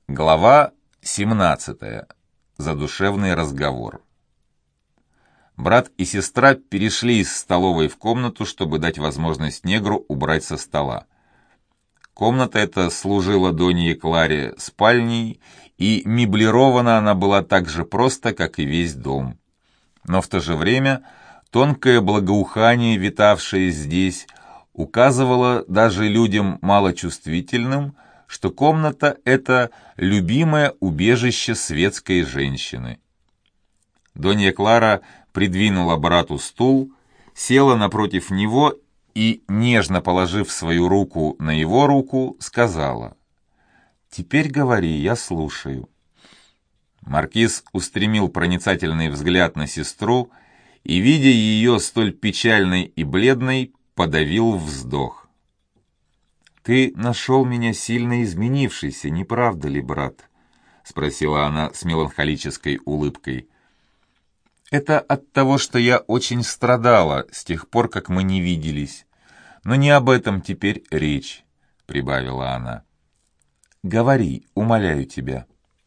Глава 17. Задушевный разговор. Брат и сестра перешли из столовой в комнату, чтобы дать возможность негру убрать со стола. Комната эта служила Донье Кларе спальней, и меблирована она была так же просто, как и весь дом. Но в то же время тонкое благоухание, витавшее здесь, указывало даже людям малочувствительным, что комната — это любимое убежище светской женщины. Донья Клара придвинула брату стул, села напротив него и, нежно положив свою руку на его руку, сказала: «Теперь говори, я слушаю». Маркиз устремил проницательный взгляд на сестру и, видя ее столь печальной и бледной, подавил вздох. «Ты нашел меня сильно изменившейся, не правда ли, брат?» — спросила она с меланхолической улыбкой. «Это от того, что я очень страдала с тех пор, как мы не виделись. Но не об этом теперь речь», — прибавила она. «Говори, умоляю тебя».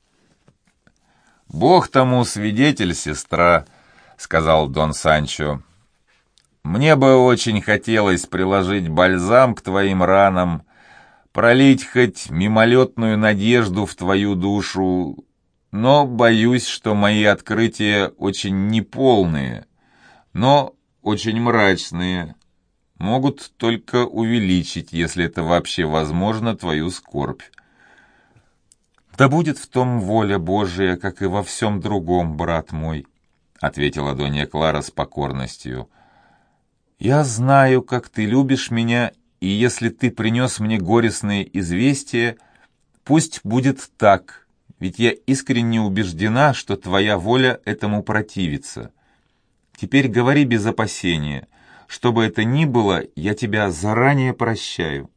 «Бог тому свидетель, сестра», — сказал Дон Санчо. «Мне бы очень хотелось приложить бальзам к твоим ранам, пролить хоть мимолетную надежду в твою душу, но боюсь, что мои открытия очень неполные, но очень мрачные, могут только увеличить, если это вообще возможно, твою скорбь». «Да будет в том воля Божия, как и во всем другом, брат мой», — ответила Донья Клара с покорностью. «Я знаю, как ты любишь меня, и если ты принес мне горестные известия, пусть будет так, ведь я искренне убеждена, что твоя воля этому противится. Теперь говори без опасения. Что бы это ни было, я тебя заранее прощаю».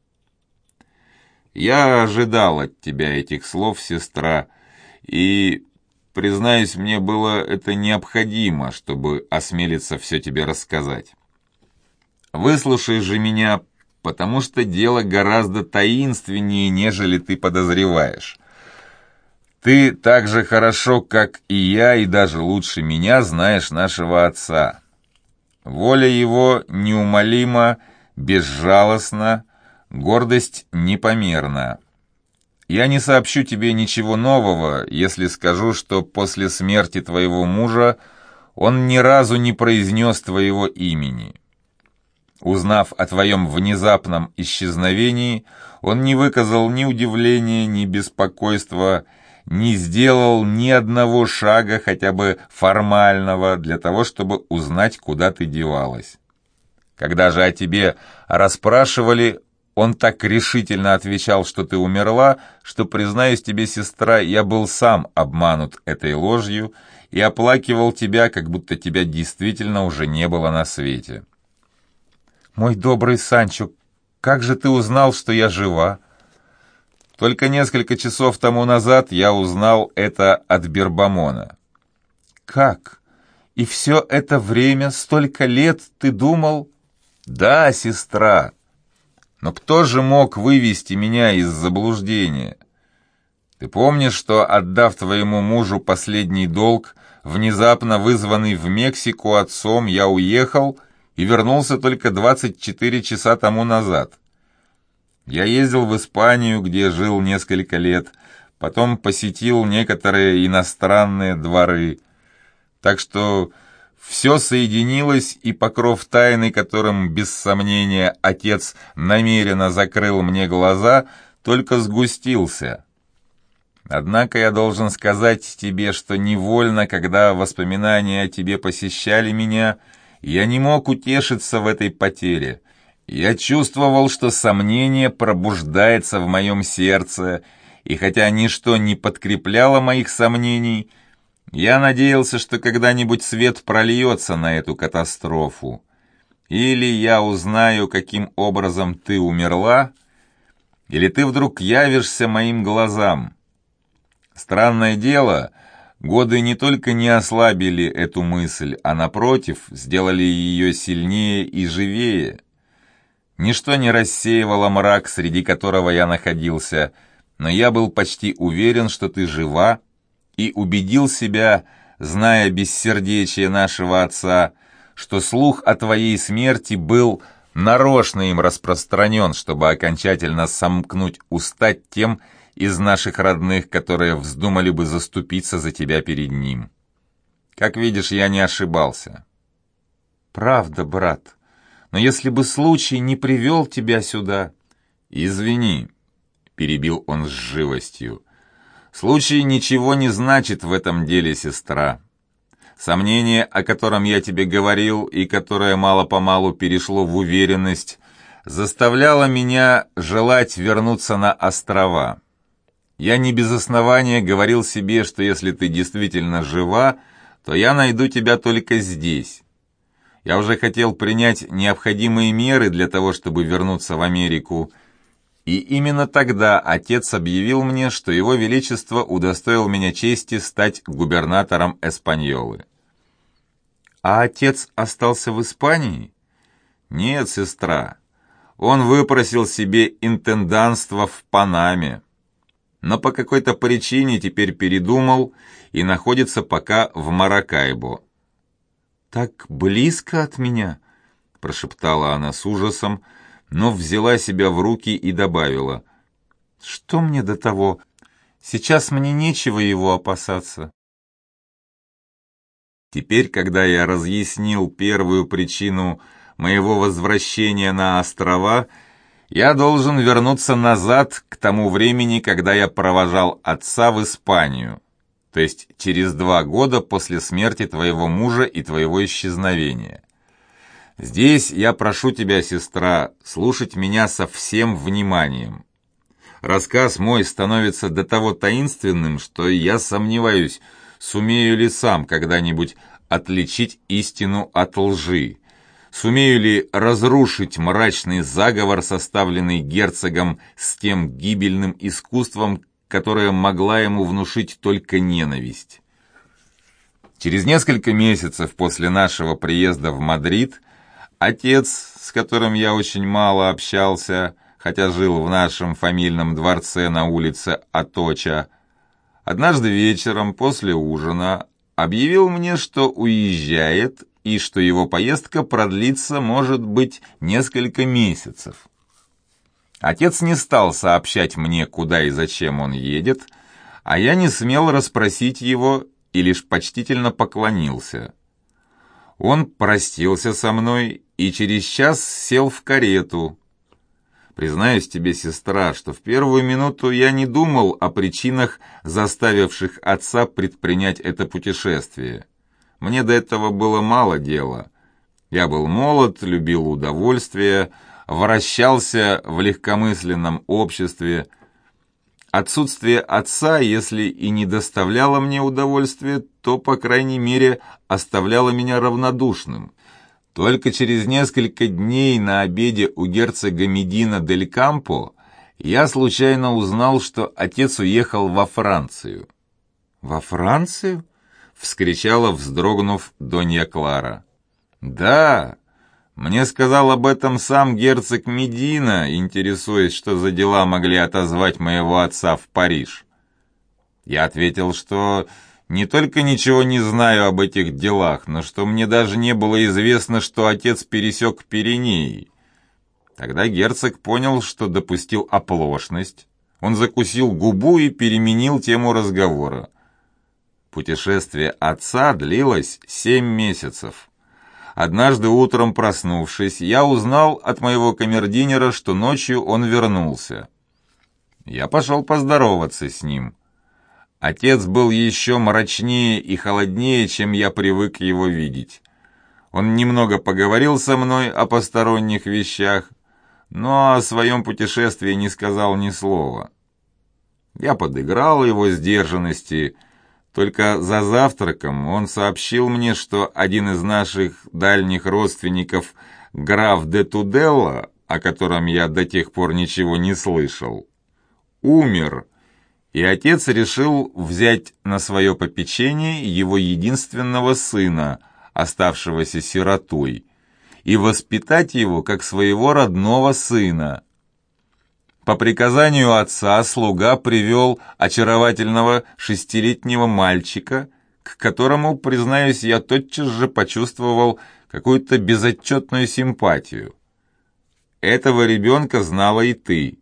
«Я ожидал от тебя этих слов, сестра, и, признаюсь, мне было это необходимо, чтобы осмелиться все тебе рассказать. Выслушай же меня, потому что дело гораздо таинственнее, нежели ты подозреваешь. Ты так же хорошо, как и я, и даже лучше меня знаешь нашего отца. Воля его неумолима, безжалостна, гордость непомерна. Я не сообщу тебе ничего нового, если скажу, что после смерти твоего мужа он ни разу не произнес твоего имени. Узнав о твоем внезапном исчезновении, он не выказал ни удивления, ни беспокойства, не сделал ни одного шага, хотя бы формального, для того, чтобы узнать, куда ты девалась. Когда же о тебе расспрашивали, он так решительно отвечал, что ты умерла, что, признаюсь тебе, сестра, я был сам обманут этой ложью и оплакивал тебя, как будто тебя действительно уже не было на свете. «Мой добрый Санчо, как же ты узнал, что я жива?» «Только несколько часов тому назад я узнал это от Бербамона». «Как? И все это время, столько лет, ты думал?» «Да, сестра. Но кто же мог вывести меня из заблуждения? Ты помнишь, что, отдав твоему мужу последний долг, внезапно вызванный в Мексику отцом, я уехал и вернулся только 24 часа тому назад? Я ездил в Испанию, где жил несколько лет, потом посетил некоторые иностранные дворы. Так что все соединилось, и покров тайны, которым, без сомнения, отец намеренно закрыл мне глаза, только сгустился. Однако я должен сказать тебе, что невольно, когда воспоминания о тебе посещали меня, я не мог утешиться в этой потере. Я чувствовал, что сомнение пробуждается в моем сердце, и хотя ничто не подкрепляло моих сомнений, я надеялся, что когда-нибудь свет прольется на эту катастрофу. Или я узнаю, каким образом ты умерла, или ты вдруг явишься моим глазам. Странное дело, годы не только не ослабили эту мысль, а, напротив, сделали ее сильнее и живее. Ничто не рассеивало мрак, среди которого я находился, но я был почти уверен, что ты жива, и убедил себя, зная бессердечие нашего отца, что слух о твоей смерти был нарочно им распространен, чтобы окончательно сомкнуть уста тем из наших родных, которые вздумали бы заступиться за тебя перед ним. Как видишь, я не ошибался. Правда, брат, но если бы случай не привел тебя сюда... Извини, перебил он с живостью. Случай ничего не значит в этом деле, сестра. Сомнение, о котором я тебе говорил и которое мало-помалу перешло в уверенность, заставляло меня желать вернуться на острова. Я не без основания говорил себе, что если ты действительно жива, то я найду тебя только здесь. Я уже хотел принять необходимые меры для того, чтобы вернуться в Америку, и именно тогда отец объявил мне, что его величество удостоил меня чести стать губернатором Эспаньолы. А отец остался в Испании? Нет, сестра. Он выпросил себе интенданство в Панаме, но по какой-то причине теперь передумал и находится пока в Маракайбо. «Так близко от меня?» – прошептала она с ужасом, но взяла себя в руки и добавила: «Что мне до того? Сейчас мне нечего его опасаться». Теперь, когда я разъяснил первую причину моего возвращения на острова, я должен вернуться назад к тому времени, когда я провожал отца в Испанию, то есть через 2 года после смерти твоего мужа и твоего исчезновения. Здесь я прошу тебя, сестра, слушать меня со всем вниманием. Рассказ мой становится до того таинственным, что я сомневаюсь, сумею ли сам когда-нибудь отличить истину от лжи, сумею ли разрушить мрачный заговор, составленный герцогом с тем гибельным искусством, которое могла ему внушить только ненависть. Через несколько месяцев после нашего приезда в Мадрид отец, с которым я очень мало общался, хотя жил в нашем фамильном дворце на улице Аточа, однажды вечером после ужина объявил мне, что уезжает и что его поездка продлится, может быть, несколько месяцев. Отец не стал сообщать мне, куда и зачем он едет, а я не смел расспросить его и лишь почтительно поклонился. Он простился со мной и через час сел в карету. Признаюсь тебе, сестра, что в первую минуту я не думал о причинах, заставивших отца предпринять это путешествие. Мне до этого было мало дела. Я был молод, любил удовольствие, вращался в легкомысленном обществе. Отсутствие отца, если и не доставляло мне удовольствия, то, по крайней мере, оставляло меня равнодушным. Только через несколько дней на обеде у герцога Медина дель Кампо я случайно узнал, что отец уехал во Францию. «Во Францию?» — вскричала, вздрогнув, Донья Клара. «Да, мне сказал об этом сам герцог Медина, интересуясь, что за дела могли отозвать моего отца в Париж. Я ответил, что не только ничего не знаю об этих делах, но что мне даже не было известно, что отец пересек Пиренеи. Тогда герцог понял, что допустил оплошность. Он закусил губу и переменил тему разговора. Путешествие отца длилось 7 месяцев. Однажды утром, проснувшись, я узнал от моего камердинера, что ночью он вернулся. Я пошел поздороваться с ним. Отец был еще мрачнее и холоднее, чем я привык его видеть. Он немного поговорил со мной о посторонних вещах, но о своем путешествии не сказал ни слова. Я подыграл его сдержанности. Только за завтраком он сообщил мне, что один из наших дальних родственников, граф де Туделла, о котором я до тех пор ничего не слышал, умер, и отец решил взять на свое попечение его единственного сына, оставшегося сиротой, и воспитать его как своего родного сына. По приказанию отца слуга привел очаровательного 6-летнего мальчика, к которому, признаюсь, я тотчас же почувствовал какую-то безотчетную симпатию. Этого ребенка знала и ты.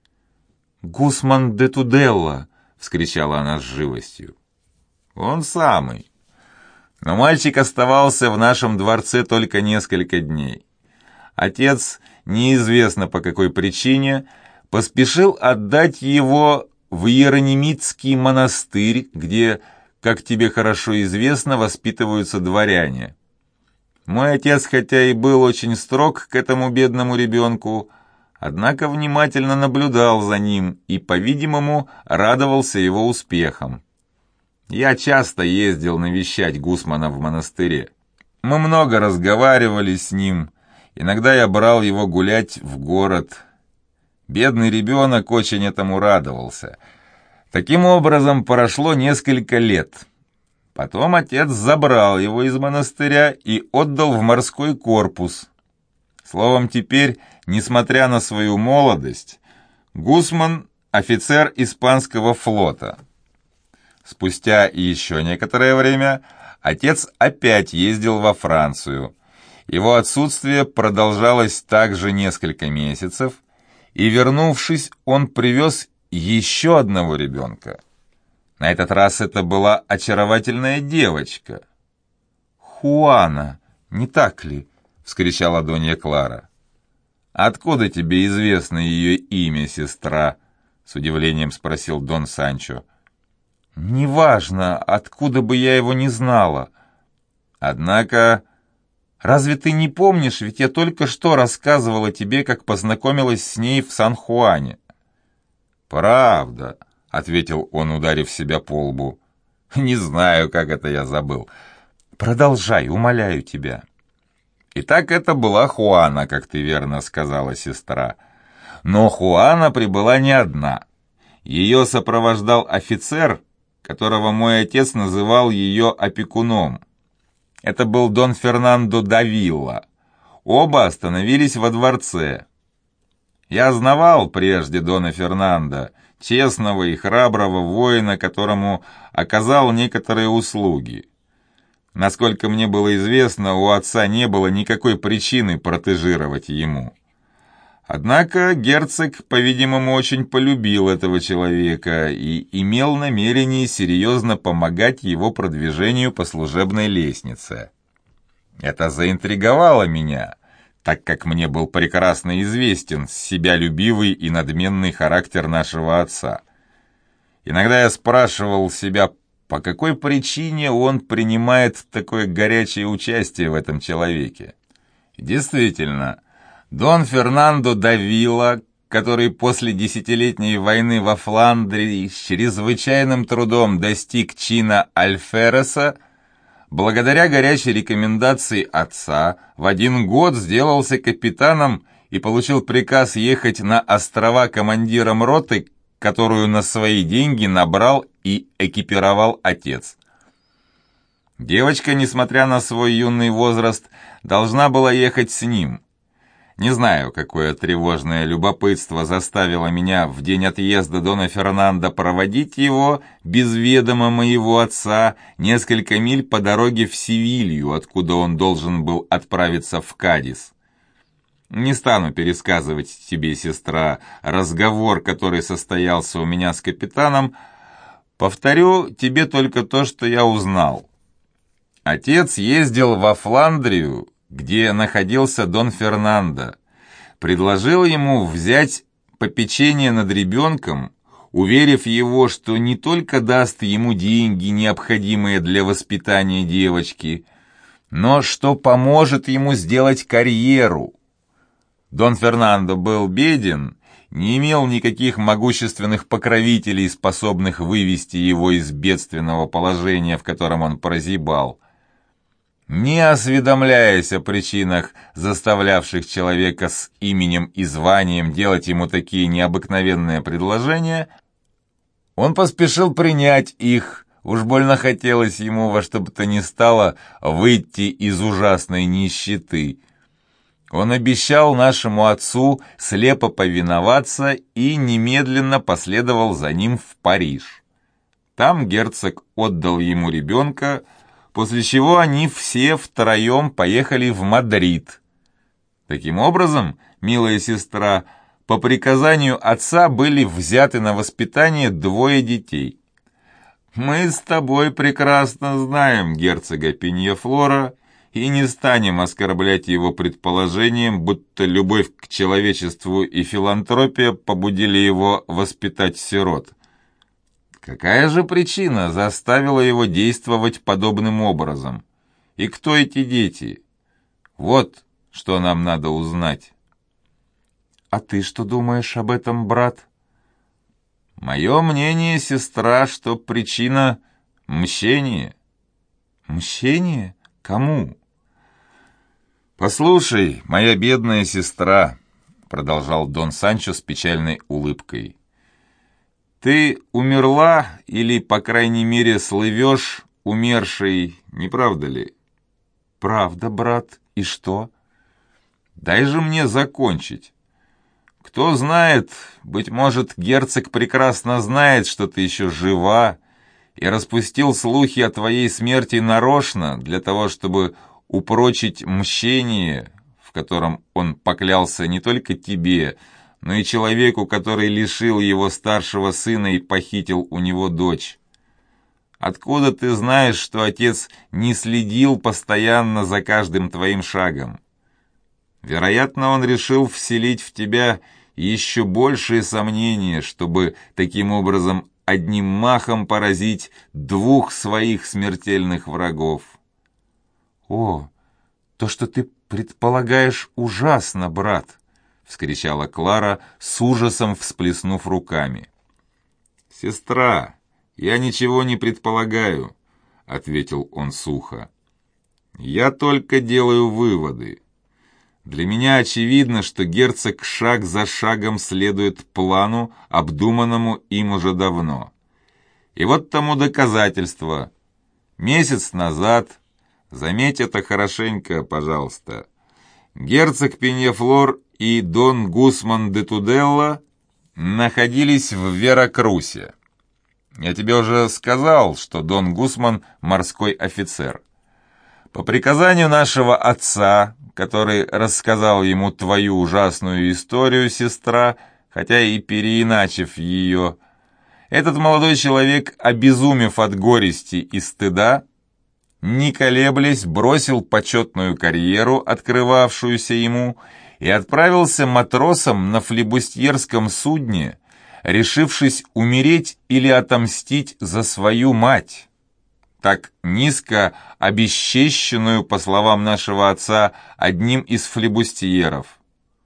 «Гусман де Туделла!» — вскричала она с живостью. «Он самый». Но мальчик оставался в нашем дворце только несколько дней. Отец, неизвестно по какой причине, поспешил отдать его в Иеронимитский монастырь, где, как тебе хорошо известно, воспитываются дворяне. Мой отец, хотя и был очень строг к этому бедному ребенку, однако внимательно наблюдал за ним и, по-видимому, радовался его успехам. Я часто ездил навещать Гусмана в монастыре. Мы много разговаривали с ним, иногда я брал его гулять в город. Бедный ребенок очень этому радовался. Таким образом, прошло несколько лет. Потом отец забрал его из монастыря и отдал в морской корпус. Словом, теперь, несмотря на свою молодость, Гусман — офицер испанского флота. Спустя еще некоторое время отец опять ездил во Францию. Его отсутствие продолжалось также несколько месяцев, и, вернувшись, он привез еще одного ребенка. На этот раз это была очаровательная девочка. «Хуана, не так ли?» — вскричала Донья Клара. «Откуда тебе известно ее имя, сестра?» — с удивлением спросил Дон Санчо. «Неважно, откуда бы я его не знала. Однако, разве ты не помнишь, ведь я только что рассказывала тебе, как познакомилась с ней в Сан-Хуане». «Правда», — ответил он, ударив себя по лбу. «Не знаю, как это я забыл. Продолжай, умоляю тебя». Итак, это была Хуана, как ты верно сказала, сестра. Но Хуана прибыла не одна. Ее сопровождал офицер, которого мой отец называл ее опекуном. Это был Дон Фернандо да Вилла. Оба остановились во дворце. Я знавал прежде Дона Фернандо, честного и храброго воина, которому оказал некоторые услуги. Насколько мне было известно, у отца не было никакой причины протежировать ему. Однако герцог, по-видимому, очень полюбил этого человека и имел намерение серьезно помогать его продвижению по служебной лестнице. Это заинтриговало меня, так как мне был прекрасно известен себялюбивый и надменный характер нашего отца. Иногда я спрашивал себя, по какой причине он принимает такое горячее участие в этом человеке. Действительно, Дон Фернандо да Вилла, который после 10-летней войны во Фландрии с чрезвычайным трудом достиг чина альфереса, благодаря горячей рекомендации отца, в 1 год сделался капитаном и получил приказ ехать на острова командиром роты, которую на свои деньги набрал и экипировал отец. Девочка, несмотря на свой юный возраст, должна была ехать с ним. Не знаю, какое тревожное любопытство заставило меня в день отъезда Дона Фернандо проводить его, без ведома моего отца, несколько миль по дороге в Севилью, откуда он должен был отправиться в Кадис. Не стану пересказывать тебе, сестра, разговор, который состоялся у меня с капитаном. Повторю тебе только то, что я узнал. Отец ездил во Фландрию, где находился Дон Фернандо, предложил ему взять попечение над ребенком, уверив его, что не только даст ему деньги, необходимые для воспитания девочки, но что поможет ему сделать карьеру. Дон Фернандо был беден, не имел никаких могущественных покровителей, способных вывести его из бедственного положения, в котором он прозябал. Не осведомляясь о причинах, заставлявших человека с именем и званием делать ему такие необыкновенные предложения, он поспешил принять их, уж больно хотелось ему во что бы то ни стало выйти из ужасной нищеты. Он обещал нашему отцу слепо повиноваться и немедленно последовал за ним в Париж. Там герцог отдал ему ребенка, после чего они все втроем поехали в Мадрид. Таким образом, милая сестра, по приказанию отца были взяты на воспитание 2 детей. Мы с тобой прекрасно знаем герцога Пиньяфлора и не станем оскорблять его предположением, будто любовь к человечеству и филантропия побудили его воспитать сирот. Какая же причина заставила его действовать подобным образом? И кто эти дети? Вот что нам надо узнать. А ты что думаешь об этом, брат? Мое мнение, сестра, что причина — мщение. Мщение? Кому? «Послушай, моя бедная сестра», — продолжал Дон Санчо с печальной улыбкой, — «ты умерла или, по крайней мере, слывешь умершей, не правда ли?» «Правда, брат. И что?» «Дай же мне закончить. Кто знает, быть может, герцог прекрасно знает, что ты еще жива, и распустил слухи о твоей смерти нарочно для того, чтобы упрочить мщение, в котором он поклялся не только тебе, но и человеку, который лишил его старшего сына и похитил у него дочь. Откуда ты знаешь, что отец не следил постоянно за каждым твоим шагом? Вероятно, он решил вселить в тебя еще большие сомнения, чтобы таким образом одним махом поразить 2 своих смертельных врагов. «О, то, что ты предполагаешь, ужасно, брат!» — вскричала Клара, с ужасом всплеснув руками. «Сестра, я ничего не предполагаю», — ответил он сухо. «Я только делаю выводы. Для меня очевидно, что герцог шаг за шагом следует плану, обдуманному им уже давно. И вот тому доказательство. Месяц назад, заметь это хорошенько, пожалуйста, герцог Пиньяфлор и дон Гусман де Туделла находились в Веракрусе. Я тебе уже сказал, что дон Гусман – морской офицер. По приказанию нашего отца, который рассказал ему твою ужасную историю, сестра, хотя и переиначив ее, этот молодой человек, обезумев от горести и стыда, не колеблясь, бросил почетную карьеру, открывавшуюся ему, и отправился матросом на флибустьерском судне, решившись умереть или отомстить за свою мать, так низко обесчещенную, по словам нашего отца, одним из флибустьеров.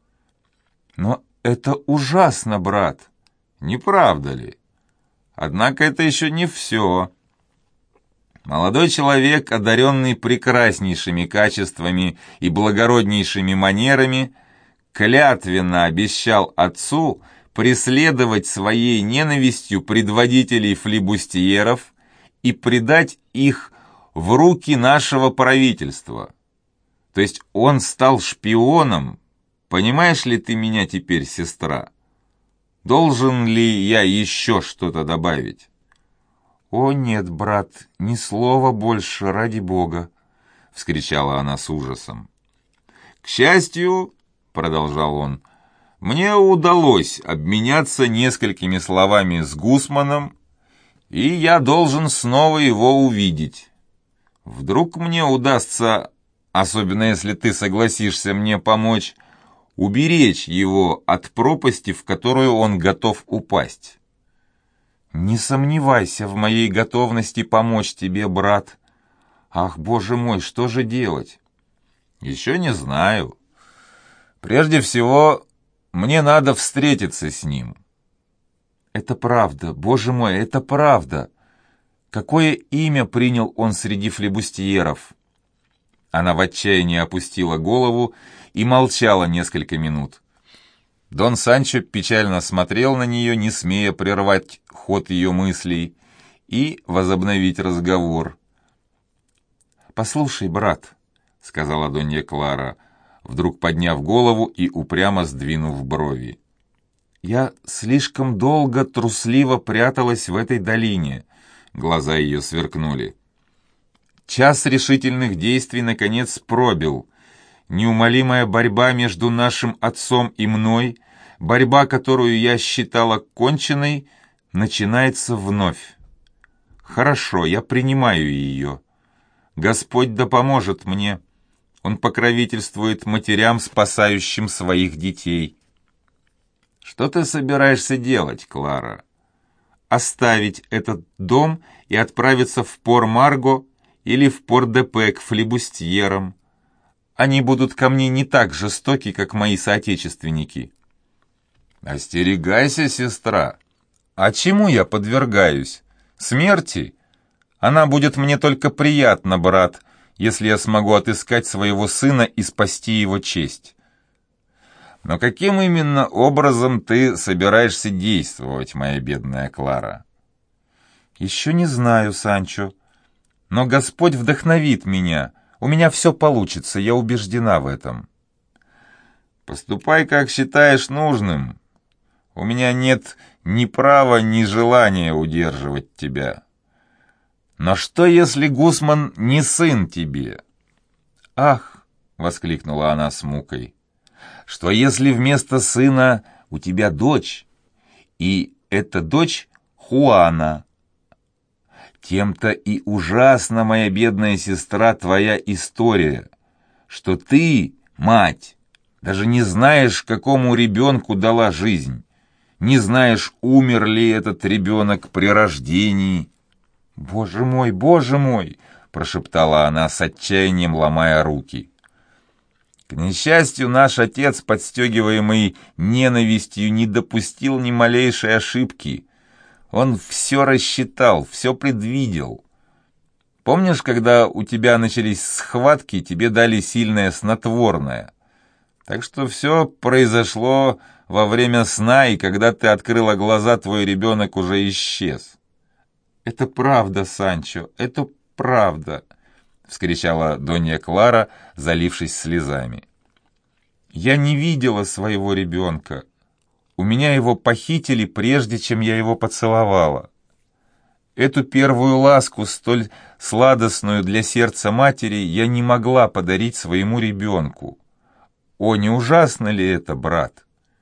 «Но это ужасно, брат!» Не правда ли? Однако это еще не все. Молодой человек, одаренный прекраснейшими качествами и благороднейшими манерами, клятвенно обещал отцу преследовать своей ненавистью предводителей флибустьеров и предать их в руки нашего правительства. То есть он стал шпионом. Понимаешь ли ты меня теперь, сестра? Должен ли я еще что-то добавить? «О, нет, брат, ни слова больше, ради Бога!» — вскричала она с ужасом. «К счастью, — продолжал он, — мне удалось обменяться несколькими словами с Гусманом, и я должен снова его увидеть. Вдруг мне удастся, особенно если ты согласишься мне помочь, уберечь его от пропасти, в которую он готов упасть». «Не сомневайся в моей готовности помочь тебе, брат. Ах, Боже мой, что же делать?» «Еще не знаю. Прежде всего, мне надо встретиться с ним». «Это правда, Боже мой, это правда. Какое имя принял он среди флибустьеров?» Она в отчаянии опустила голову и молчала несколько минут. Дон Санчо печально смотрел на нее, не смея прервать ход ее мыслей и возобновить разговор. «Послушай, брат», — сказала Донья Клара, — вдруг подняв голову и упрямо сдвинув брови. «Я слишком долго трусливо пряталась в этой долине», — глаза ее сверкнули. «Час решительных действий наконец пробил. Неумолимая борьба между нашим отцом и мной, борьба, которую я считала конченной, начинается вновь. Хорошо, я принимаю ее. Господь да поможет мне. Он покровительствует матерям, спасающим своих детей». «Что ты собираешься делать, Клара?» «Оставить этот дом и отправиться в Пор-Марго или в Пор-де-Пе к флибустьерам. Они будут ко мне не так жестоки, как мои соотечественники». «Остерегайся, сестра». «А чему я подвергаюсь? Смерти? Она будет мне только приятна, брат, если я смогу отыскать своего сына и спасти его честь». «Но каким именно образом ты собираешься действовать, моя бедная Клара?» «Еще не знаю, Санчо, но Господь вдохновит меня. У меня все получится, я убеждена в этом». «Поступай, как считаешь нужным. У меня нет ни права, ни желания удерживать тебя. Но что, если Гусман не сын тебе?» «Ах!» — воскликнула она с мукой. «Что, если вместо сына у тебя дочь, и эта дочь Хуана? Тем-то и ужасна, моя бедная сестра, твоя история, что ты, мать, даже не знаешь, какому ребенку дала жизнь, не знаешь, умер ли этот ребенок при рождении». Боже мой!» — прошептала она с отчаянием, ломая руки. «К несчастью, наш отец, подстегиваемый ненавистью, не допустил ни малейшей ошибки. Он все рассчитал, все предвидел. Помнишь, когда у тебя начались схватки, тебе дали сильное снотворное? Так что все произошло во время сна, и когда ты открыла глаза, твой ребенок уже исчез». «Это правда, Санчо, это правда», — вскричала Донья Клара, залившись слезами. «Я не видела своего ребенка. У меня его похитили, прежде чем я его поцеловала. Эту первую ласку, столь сладостную для сердца матери, я не могла подарить своему ребенку. О, не ужасно ли это, брат?»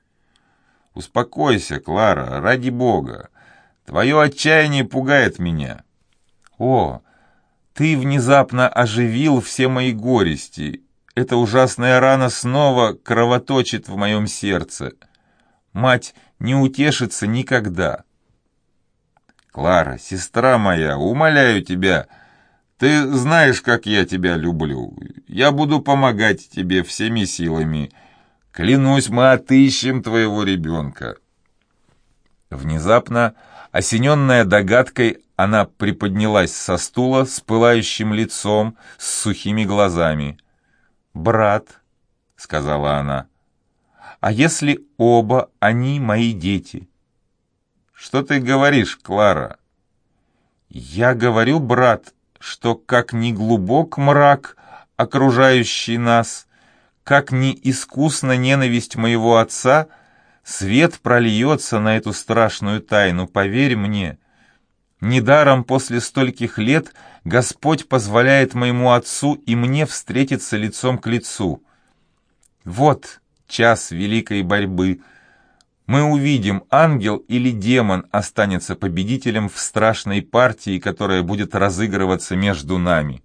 «Успокойся, Клара, ради Бога. Твое отчаяние пугает меня». «О, ты внезапно оживил все мои горести. Эта ужасная рана снова кровоточит в моем сердце. Мать не утешится никогда». «Клара, сестра моя, умоляю тебя, ты знаешь, как я тебя люблю. Я буду помогать тебе всеми силами. Клянусь, мы отыщем твоего ребенка». Внезапно, осененная догадкой, она приподнялась со стула с пылающим лицом, с сухими глазами. «Брат», — сказала она, — «а если оба они мои дети?» «Что ты говоришь, Клара?» «Я говорю, брат, что как ни глубок мрак, окружающий нас, как ни искусна ненависть моего отца, свет прольется на эту страшную тайну, поверь мне. Недаром после стольких лет Господь позволяет моему отцу и мне встретиться лицом к лицу. Вот час великой борьбы. Мы увидим, ангел или демон останется победителем в страшной партии, которая будет разыгрываться между нами».